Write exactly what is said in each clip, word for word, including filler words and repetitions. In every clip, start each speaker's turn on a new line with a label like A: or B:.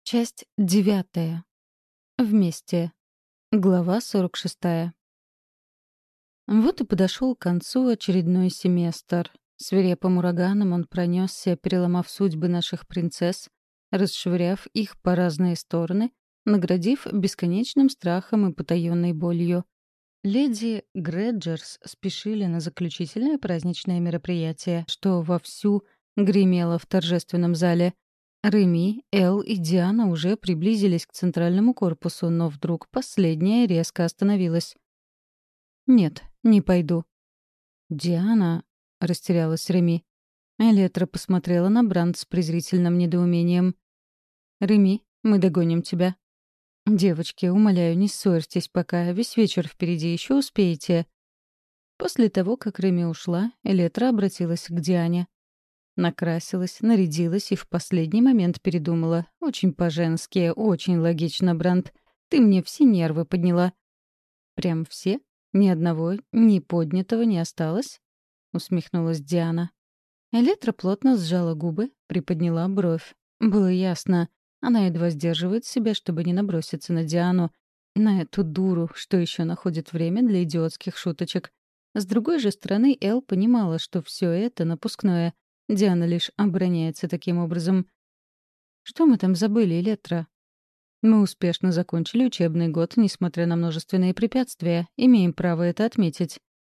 A: Часть девятая. Вместе. Глава сорок шестая. Вот и подошел к концу очередной семестр. Свирепым ураганом он пронесся, переломав судьбы наших принцесс, расшвыряв их по разные стороны, наградив бесконечным страхом и потаенной болью. Леди Грэджерс спешили на заключительное праздничное мероприятие, что вовсю гремело в торжественном зале. Реми, Эл и Диана уже приблизились к центральному корпусу, но вдруг последняя резко остановилась. «Нет, не пойду». «Диана», — растерялась Реми. Элетра посмотрела на Бранд с презрительным недоумением. «Реми, мы догоним тебя». «Девочки, умоляю, не ссорьтесь пока, весь вечер впереди еще успеете». После того, как Реми ушла, Элетра обратилась к Диане. Накрасилась, нарядилась и в последний момент передумала. Очень по-женски, очень логично, Бранд. Ты мне все нервы подняла. Прям все? Ни одного, ни поднятого не осталось? Усмехнулась Диана. Электра плотно сжала губы, приподняла бровь. Было ясно. Она едва сдерживает себя, чтобы не наброситься на Диану. На эту дуру, что еще находит время для идиотских шуточек. С другой же стороны, Эл понимала, что все это напускное — Диана лишь обороняется таким образом. «Что мы там забыли, Электра?» «Мы успешно закончили учебный год, несмотря на множественные препятствия. Имеем право это отметить».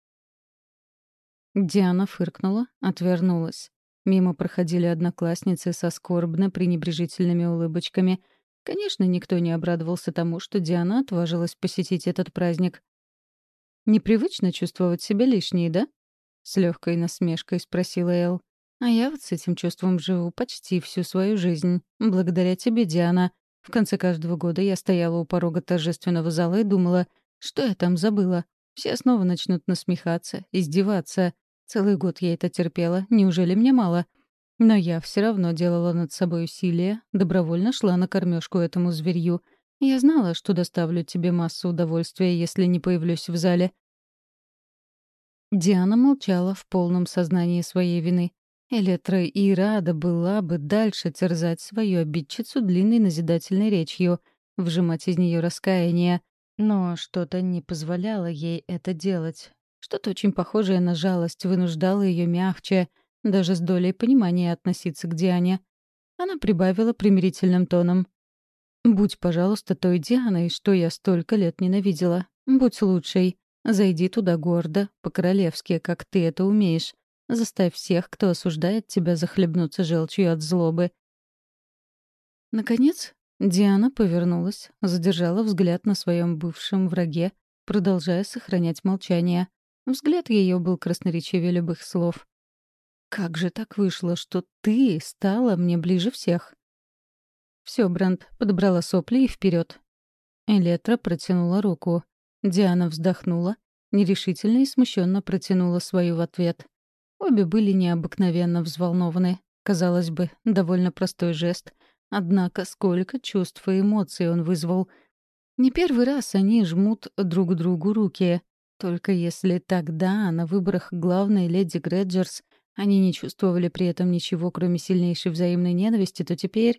A: Диана фыркнула, отвернулась. Мимо проходили одноклассницы со скорбно-пренебрежительными улыбочками. Конечно, никто не обрадовался тому, что Диана отважилась посетить этот праздник. «Непривычно чувствовать себя лишней, да?» — с легкой насмешкой спросила Эл. А я вот с этим чувством живу почти всю свою жизнь. Благодаря тебе, Диана. В конце каждого года я стояла у порога торжественного зала и думала, что я там забыла. Все снова начнут насмехаться, издеваться. Целый год я это терпела. Неужели мне мало? Но я все равно делала над собой усилия, добровольно шла на кормежку этому зверью. Я знала, что доставлю тебе массу удовольствия, если не появлюсь в зале. Диана молчала в полном сознании своей вины. Элетра и рада была бы дальше терзать свою обидчицу длинной назидательной речью, вжимать из нее раскаяние, но что-то не позволяло ей это делать. Что-то очень похожее на жалость вынуждало ее мягче, даже с долей понимания относиться к Диане. Она прибавила примирительным тоном. «Будь, пожалуйста, той Дианой, что я столько лет ненавидела. Будь лучшей. Зайди туда гордо, по-королевски, как ты это умеешь. Заставь всех, кто осуждает тебя, захлебнуться желчью от злобы». Наконец, Диана повернулась, задержала взгляд на своем бывшем враге, продолжая сохранять молчание. Взгляд ее был красноречивее любых слов. «Как же так вышло, что ты стала мне ближе всех?» «Все, Бранд, подобрала сопли и вперед. Элетра протянула руку. Диана вздохнула, нерешительно и смущенно протянула свою в ответ. Обе были необыкновенно взволнованы. Казалось бы, довольно простой жест. Однако сколько чувств и эмоций он вызвал. Не первый раз они жмут друг другу руки. Только если тогда, на выборах главной леди Грэджерс, они не чувствовали при этом ничего, кроме сильнейшей взаимной ненависти, то теперь...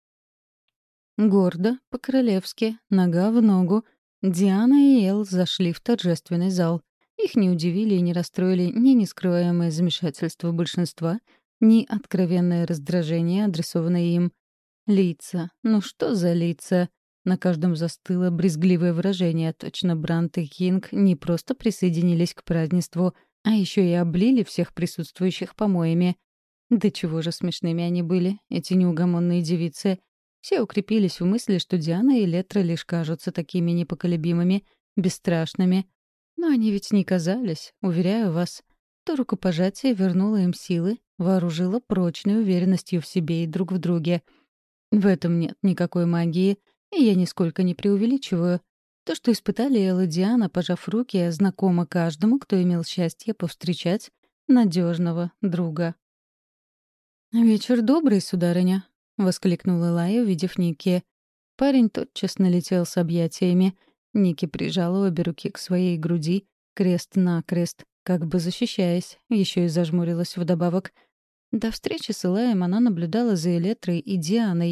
A: Гордо, по-королевски, нога в ногу, Диана и Эл зашли в торжественный зал. Их не удивили и не расстроили ни нескрываемое замешательство большинства, ни откровенное раздражение, адресованное им. Лица. Ну что за лица? На каждом застыло брезгливое выражение. Точно Брант и Кинг не просто присоединились к празднеству, а еще и облили всех присутствующих помоями. Да чего же смешными они были, эти неугомонные девицы. Все укрепились в мысли, что Диана и Летра лишь кажутся такими непоколебимыми, бесстрашными. Но они ведь не казались, уверяю вас. То рукопожатие вернуло им силы, вооружило прочной уверенностью в себе и друг в друге. В этом нет никакой магии, и я нисколько не преувеличиваю. То, что испытали Эл и Диана, пожав руки, знакомо каждому, кто имел счастье повстречать надежного друга. «Вечер добрый, сударыня», — воскликнула Лая, увидев Ники. Парень тотчас налетел с объятиями. Ники прижала обе руки к своей груди, крест-накрест, как бы защищаясь, еще и зажмурилась вдобавок. До встречи с Илаем она наблюдала за Элетрой и Дианой.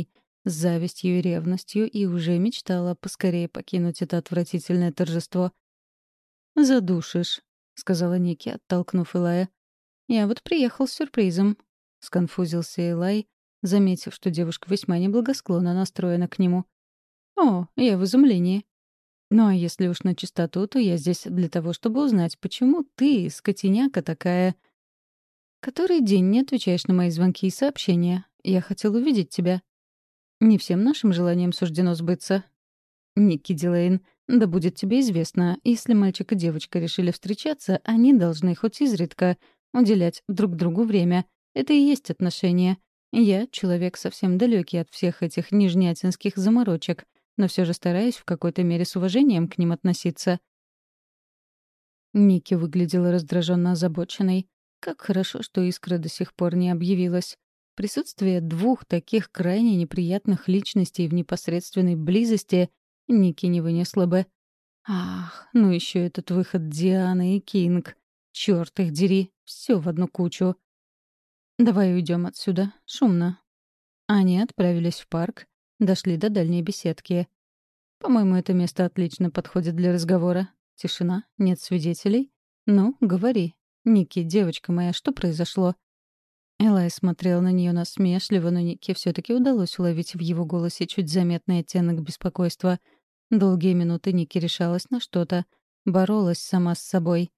A: с завистью и ревностью и уже мечтала поскорее покинуть это отвратительное торжество. «Задушишь», — сказала Ники, оттолкнув Элая. «Я вот приехал с сюрпризом», — сконфузился Элай, заметив, что девушка весьма неблагосклонно настроена к нему. «О, я в изумлении. Ну а если уж на чистоту, то я здесь для того, чтобы узнать, почему ты, скотиняка такая, который день не отвечаешь на мои звонки и сообщения. Я хотел увидеть тебя. Не всем нашим желаниям суждено сбыться. Ники Дилейн, да будет тебе известно, если мальчик и девочка решили встречаться, они должны хоть изредка уделять друг другу время. Это и есть отношения. Я человек совсем далекий от всех этих нижнятинских заморочек, но все же стараюсь в какой-то мере с уважением к ним относиться. Ники выглядела раздраженно озабоченной. Как хорошо, что Искра до сих пор не объявилась. Присутствие двух таких крайне неприятных личностей в непосредственной близости Ники не вынесла бы. Ах, ну еще этот выход Дианы и Кинг. Черт их дери, все в одну кучу. Давай уйдем отсюда, шумно. Они отправились в парк, дошли до дальней беседки. По-моему, это место отлично подходит для разговора. Тишина, нет свидетелей. Ну, говори. Ники, девочка моя, что произошло? Элай смотрел на нее насмешливо, но Нике все-таки удалось уловить в его голосе чуть заметный оттенок беспокойства. Долгие минуты Ники решалась на что-то, боролась сама с собой.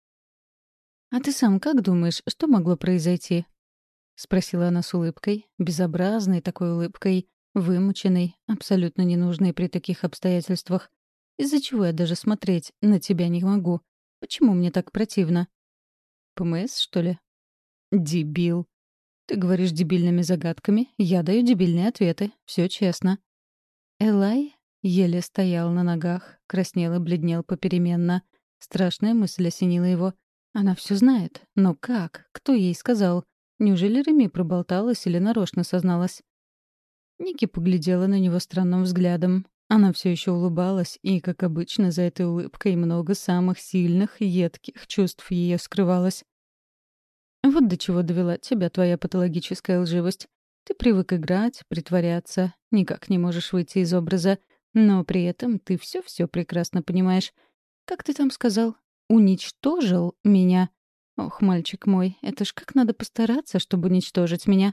A: «А ты сам как думаешь, что могло произойти?» — спросила она с улыбкой, безобразной такой улыбкой, вымученной, абсолютно ненужной при таких обстоятельствах. «Из-за чего я даже смотреть на тебя не могу? Почему мне так противно?» «ПМС, что ли?» «Дебил. Ты говоришь дебильными загадками, я даю дебильные ответы. Все честно». Элай еле стоял на ногах, краснел и бледнел попеременно. Страшная мысль осенила его. Она все знает. Но как? Кто ей сказал? Неужели Реми проболталась или нарочно созналась? Ники поглядела на него странным взглядом. Она все еще улыбалась, и, как обычно, за этой улыбкой много самых сильных, едких чувств ее скрывалось. «Вот до чего довела тебя твоя патологическая лживость. Ты привык играть, притворяться, никак не можешь выйти из образа, но при этом ты все-все прекрасно понимаешь. Как ты там сказал? Уничтожил меня? Ох, мальчик мой, это ж как надо постараться, чтобы уничтожить меня».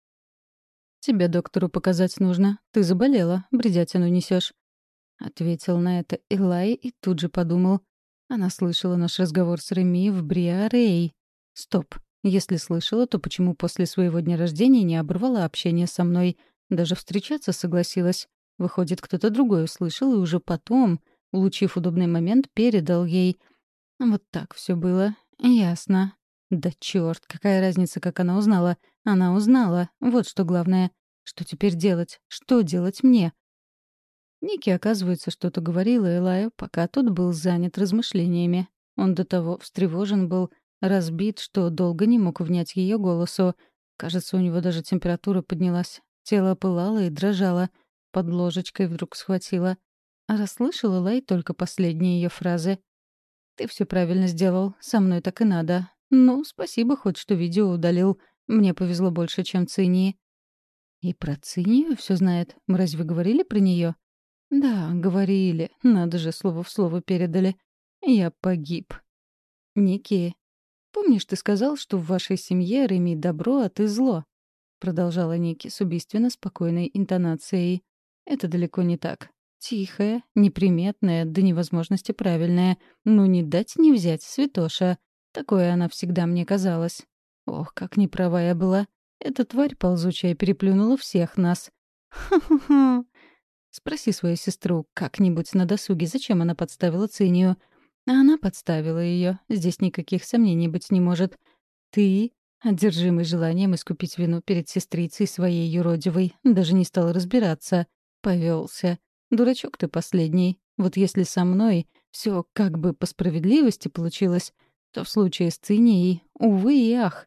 A: «Тебе доктору показать нужно. Ты заболела, бредятину несешь», — ответил на это Элай и тут же подумал. Она слышала наш разговор с Реми в Бриарей. Стоп. Если слышала, то почему после своего дня рождения не оборвала общение со мной? Даже встречаться согласилась. Выходит, кто-то другой услышал и уже потом, улучив удобный момент, передал ей. Вот так все было. Ясно. Да чёрт, какая разница, как она узнала? Она узнала. Вот что главное. Что теперь делать? Что делать мне? Ники, оказывается, что-то говорила Элаю, пока тот был занят размышлениями. Он до того встревожен был, разбит, что долго не мог внять ее голосу. Кажется, у него даже температура поднялась. Тело пылало и дрожало. Под ложечкой вдруг схватило. А расслышала Лай только последние ее фразы. «Ты все правильно сделал. Со мной так и надо. Ну, спасибо хоть, что видео удалил. Мне повезло больше, чем Цинии». «И про Цинию все знает. Мы разве говорили про нее? «Да, говорили. Надо же, слово в слово передали. Я погиб». «Ники, помнишь, ты сказал, что в вашей семье Реми добро, а ты зло?» — продолжала Ники с убийственно спокойной интонацией. «Это далеко не так. Тихая, неприметная, до невозможности правильная. Ну, не дать не взять, святоша. Такое она всегда мне казалась. Ох, как неправа я была. Эта тварь ползучая переплюнула всех нас. Ха-ха-ха. Спроси свою сестру как-нибудь на досуге, зачем она подставила Цинию. А она подставила ее. Здесь никаких сомнений быть не может. Ты, одержимый желанием искупить вину перед сестрицей своей юродивой, даже не стал разбираться. Повелся. Дурачок ты последний. Вот если со мной все как бы по справедливости получилось, то в случае с Цинией, увы и ах.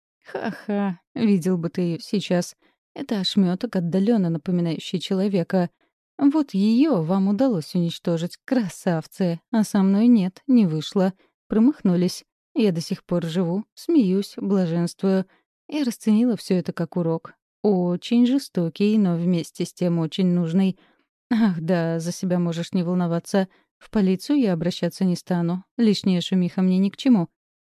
A: Ха-ха, видел бы ты ее сейчас. Это ошметок, отдаленно напоминающий человека. Вот ее вам удалось уничтожить, красавцы, а со мной нет, не вышло. Промахнулись. Я до сих пор живу, смеюсь, блаженствую. Я расценила все это как урок. Очень жестокий, но вместе с тем очень нужный. Ах, да, за себя можешь не волноваться. В полицию я обращаться не стану. Лишняя шумиха мне ни к чему.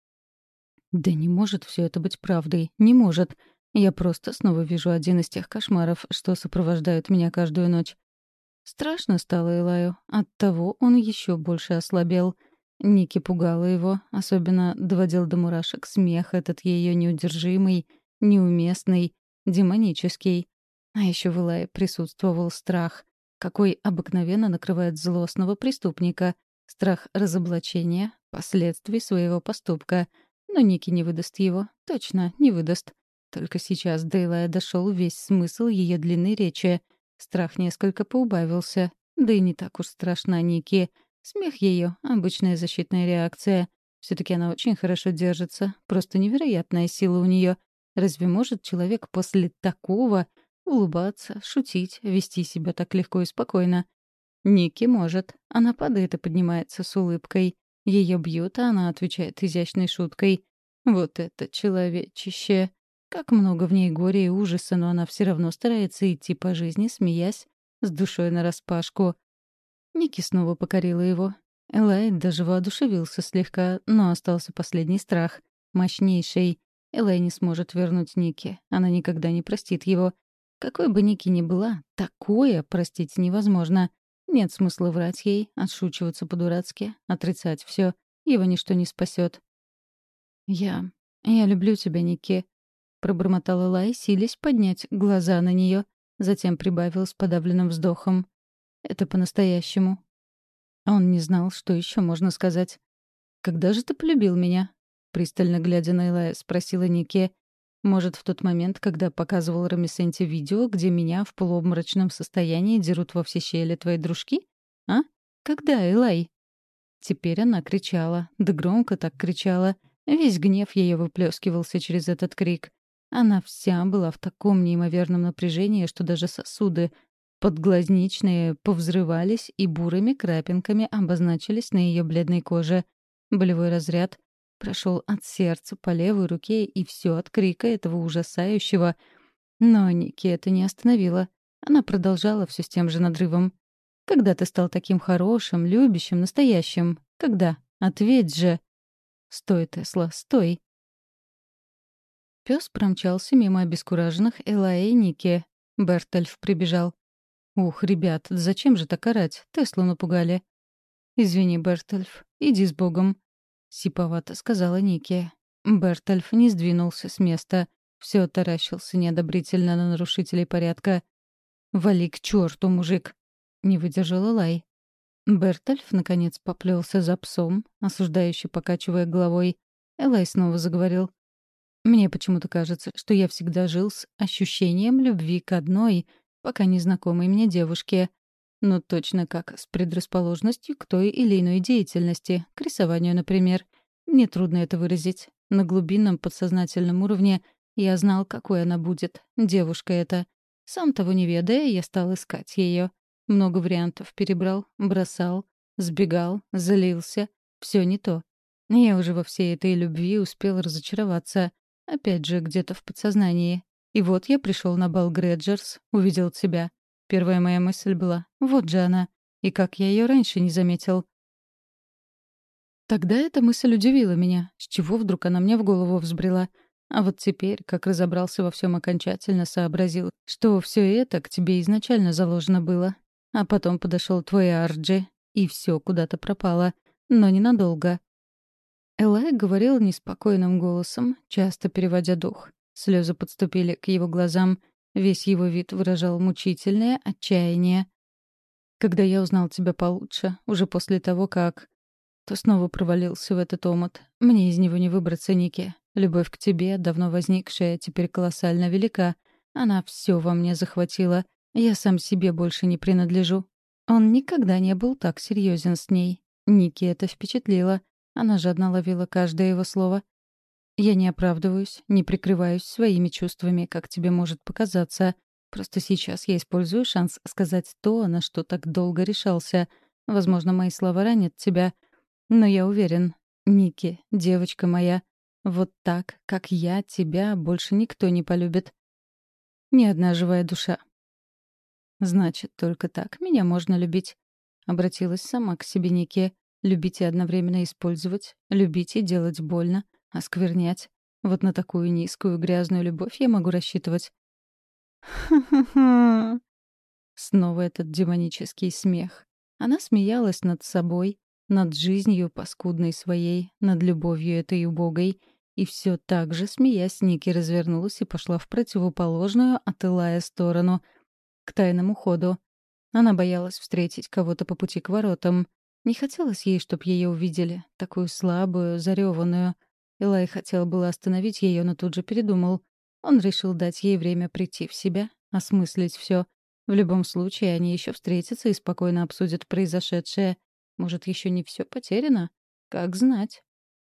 A: Да не может все это быть правдой. Не может. Я просто снова вижу один из тех кошмаров, что сопровождают меня каждую ночь. Страшно стало Элаю. Оттого он еще больше ослабел. Ники пугала его, особенно доводил до мурашек смех этот ее неудержимый, неуместный, демонический. А еще в Элае присутствовал страх, какой обыкновенно накрывает злостного преступника. Страх разоблачения, последствий своего поступка. Но Ники не выдаст его. Точно, не выдаст. Только сейчас до Элая дошел весь смысл ее длинной речи. Страх несколько поубавился. Да и не так уж страшна Ники. Смех ее — обычная защитная реакция. все таки она очень хорошо держится. Просто невероятная сила у нее. Разве может человек после такого улыбаться, шутить, вести себя так легко и спокойно? Ники может. Она падает и поднимается с улыбкой. Ее бьют, а она отвечает изящной шуткой. Вот это человечище! Как много в ней горя и ужаса, но она все равно старается идти по жизни, смеясь, с душой нараспашку. Ники снова покорила его. Элай даже воодушевился слегка, но остался последний страх. Мощнейший. Элай не сможет вернуть Ники. Она никогда не простит его. Какой бы Ники ни была, такое простить невозможно. Нет смысла врать ей, отшучиваться по-дурацки, отрицать все. Его ничто не спасет. «Я... я люблю тебя, Ники», — пробормотал Элай, силясь поднять глаза на нее, затем прибавил с подавленным вздохом. «Это по-настоящему». Он не знал, что еще можно сказать. «Когда же ты полюбил меня?» Пристально глядя на Элая, спросила Ники. «Может, в тот момент, когда показывал Рамисенте видео, где меня в полуобморочном состоянии дерут во все щели твои дружки? А? Когда, Элай?» Теперь она кричала. Да громко так кричала. Весь гнев ее выплескивался через этот крик. Она вся была в таком неимоверном напряжении, что даже сосуды подглазничные повзрывались и бурыми крапинками обозначились на ее бледной коже. Болевой разряд прошел от сердца по левой руке, и все от крика этого ужасающего. Но Ники это не остановило. Она продолжала все с тем же надрывом. «Когда ты стал таким хорошим, любящим, настоящим? Когда? Ответь же!» «Стой, Тесла, стой!» Пес промчался мимо обескураженных Элая и Ники. Бертольф прибежал. «Ух, ребят, да зачем же так орать? Теслу напугали». «Извини, Бертольф, иди с Богом», — сиповато сказала Ники. Бертольф не сдвинулся с места. Все таращился неодобрительно на нарушителей порядка. «Вали к черту, мужик!» — не выдержала Лай. Бертольф, наконец, поплелся за псом, осуждающе покачивая головой. Элай снова заговорил. «Мне почему-то кажется, что я всегда жил с ощущением любви к одной, пока незнакомой мне девушке. Но точно как с предрасположенностью к той или иной деятельности, к рисованию, например. Мне трудно это выразить. На глубинном подсознательном уровне я знал, какой она будет, девушка эта. Сам того не ведая, я стал искать ее. Много вариантов перебрал, бросал, сбегал, залился. Все не то. Я уже во всей этой любви успел разочароваться. Опять же, где-то в подсознании. И вот я пришел на бал Грэджерс, увидел тебя. Первая моя мысль была: вот же она. И как я ее раньше не заметил. Тогда эта мысль удивила меня. С чего вдруг она мне в голову взбрела? А вот теперь, как разобрался во всем окончательно, сообразил, что все это к тебе изначально заложено было. А потом подошел твой Арджи, и все куда-то пропало. Но ненадолго. Элай говорил неспокойным голосом, часто переводя дух. Слезы подступили к его глазам. Весь его вид выражал мучительное отчаяние. «Когда я узнал тебя получше, уже после того, как...» то снова провалился в этот омут. Мне из него не выбраться, Ники. Любовь к тебе, давно возникшая, теперь колоссально велика. Она все во мне захватила. Я сам себе больше не принадлежу. Он никогда не был так серьезен с ней. Ники это впечатлило. Она жадно ловила каждое его слово. Я не оправдываюсь, не прикрываюсь своими чувствами, как тебе может показаться. Просто сейчас я использую шанс сказать то, на что так долго решался. Возможно, мои слова ранят тебя. Но я уверен, Ники, девочка моя, вот так, как я, тебя больше никто не полюбит. Ни одна живая душа. Значит, только так меня можно любить. Обратилась сама к себе Нике. Любить и одновременно использовать, любить и делать больно, осквернять. Вот на такую низкую грязную любовь я могу рассчитывать. Ха-ха-ха. Снова этот демонический смех. Она смеялась над собой, над жизнью паскудной своей, над любовью этой убогой. И все так же, смеясь, Ники развернулась и пошла в противоположную от Илая сторону, к тайному ходу. Она боялась встретить кого-то по пути к воротам. Не хотелось ей, чтоб ее увидели, такую слабую, зареванную. Илай хотел было остановить ее, но тут же передумал. Он решил дать ей время прийти в себя, осмыслить все. В любом случае, они еще встретятся и спокойно обсудят произошедшее. Может, еще не все потеряно? Как знать.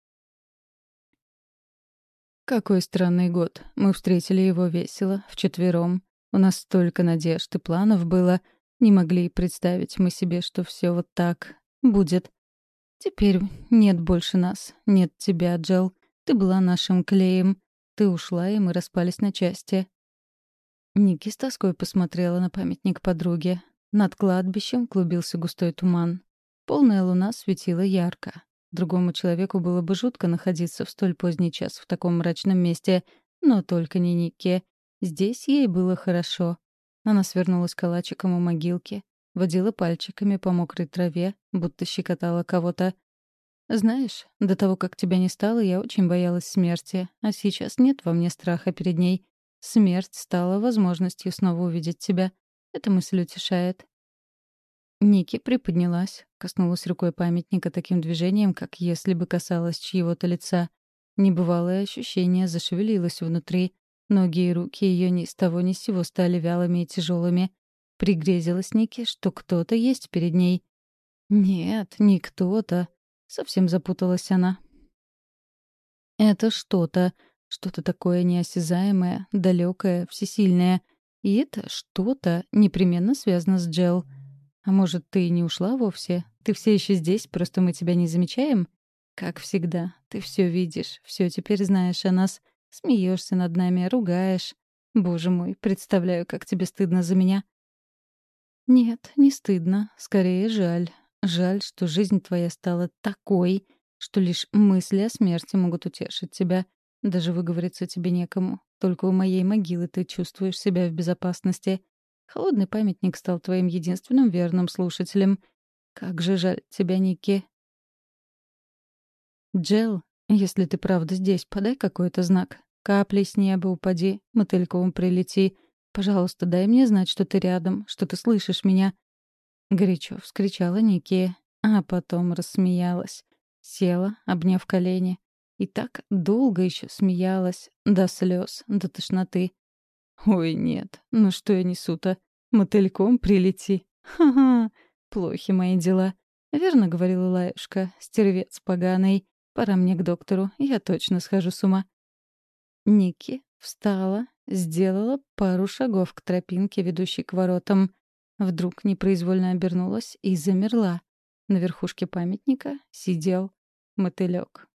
A: Какой странный год. Мы встретили его весело, вчетвером. У нас столько надежд и планов было. Не могли и представить мы себе, что все вот так будет. Теперь нет больше нас. Нет тебя, Джел. Ты была нашим клеем. Ты ушла, и мы распались на части. Ники с тоской посмотрела на памятник подруге. Над кладбищем клубился густой туман. Полная луна светила ярко. Другому человеку было бы жутко находиться в столь поздний час в таком мрачном месте, но только не Нике. Здесь ей было хорошо. Она свернулась калачиком у могилки, водила пальчиками по мокрой траве, будто щекотала кого-то. «Знаешь, до того, как тебя не стало, я очень боялась смерти, а сейчас нет во мне страха перед ней. Смерть стала возможностью снова увидеть тебя. Эта мысль утешает». Ники приподнялась, коснулась рукой памятника таким движением, как если бы касалась чьего-то лица. Небывалое ощущение зашевелилось внутри. Ноги и руки ее ни с того ни с сего стали вялыми и тяжелыми. Пригрезилось Нике, что кто-то есть перед ней. Нет, не кто-то. Совсем запуталась она. Это что-то, что-то такое неосязаемое, далекое, всесильное. И это что-то непременно связано с Джел. А может, ты и не ушла вовсе? Ты все еще здесь, просто мы тебя не замечаем? Как всегда, ты все видишь, все теперь знаешь о нас, смеешься над нами, ругаешь. Боже мой, представляю, как тебе стыдно за меня. Нет, не стыдно, скорее жаль. Жаль, что жизнь твоя стала такой, что лишь мысли о смерти могут утешить тебя. Даже выговориться тебе некому. Только у моей могилы ты чувствуешь себя в безопасности. Холодный памятник стал твоим единственным верным слушателем. Как же жаль тебя, Ники. Джел, если ты правда здесь, подай какой-то знак. Каплей с неба упади, мотыльком прилети. Пожалуйста, дай мне знать, что ты рядом, что ты слышишь меня. Горячо вскричала Ники, а потом рассмеялась. Села, обняв колени. И так долго еще смеялась, до слез, до тошноты. Ой, нет, ну что я несу-то? Мотыльком прилети. Ха-ха, плохи мои дела. Верно говорила Лаюшка, стервец поганый. Пора мне к доктору, я точно схожу с ума. Ники встала, сделала пару шагов к тропинке, ведущей к воротам. Вдруг непроизвольно обернулась и замерла. На верхушке памятника сидел мотылёк.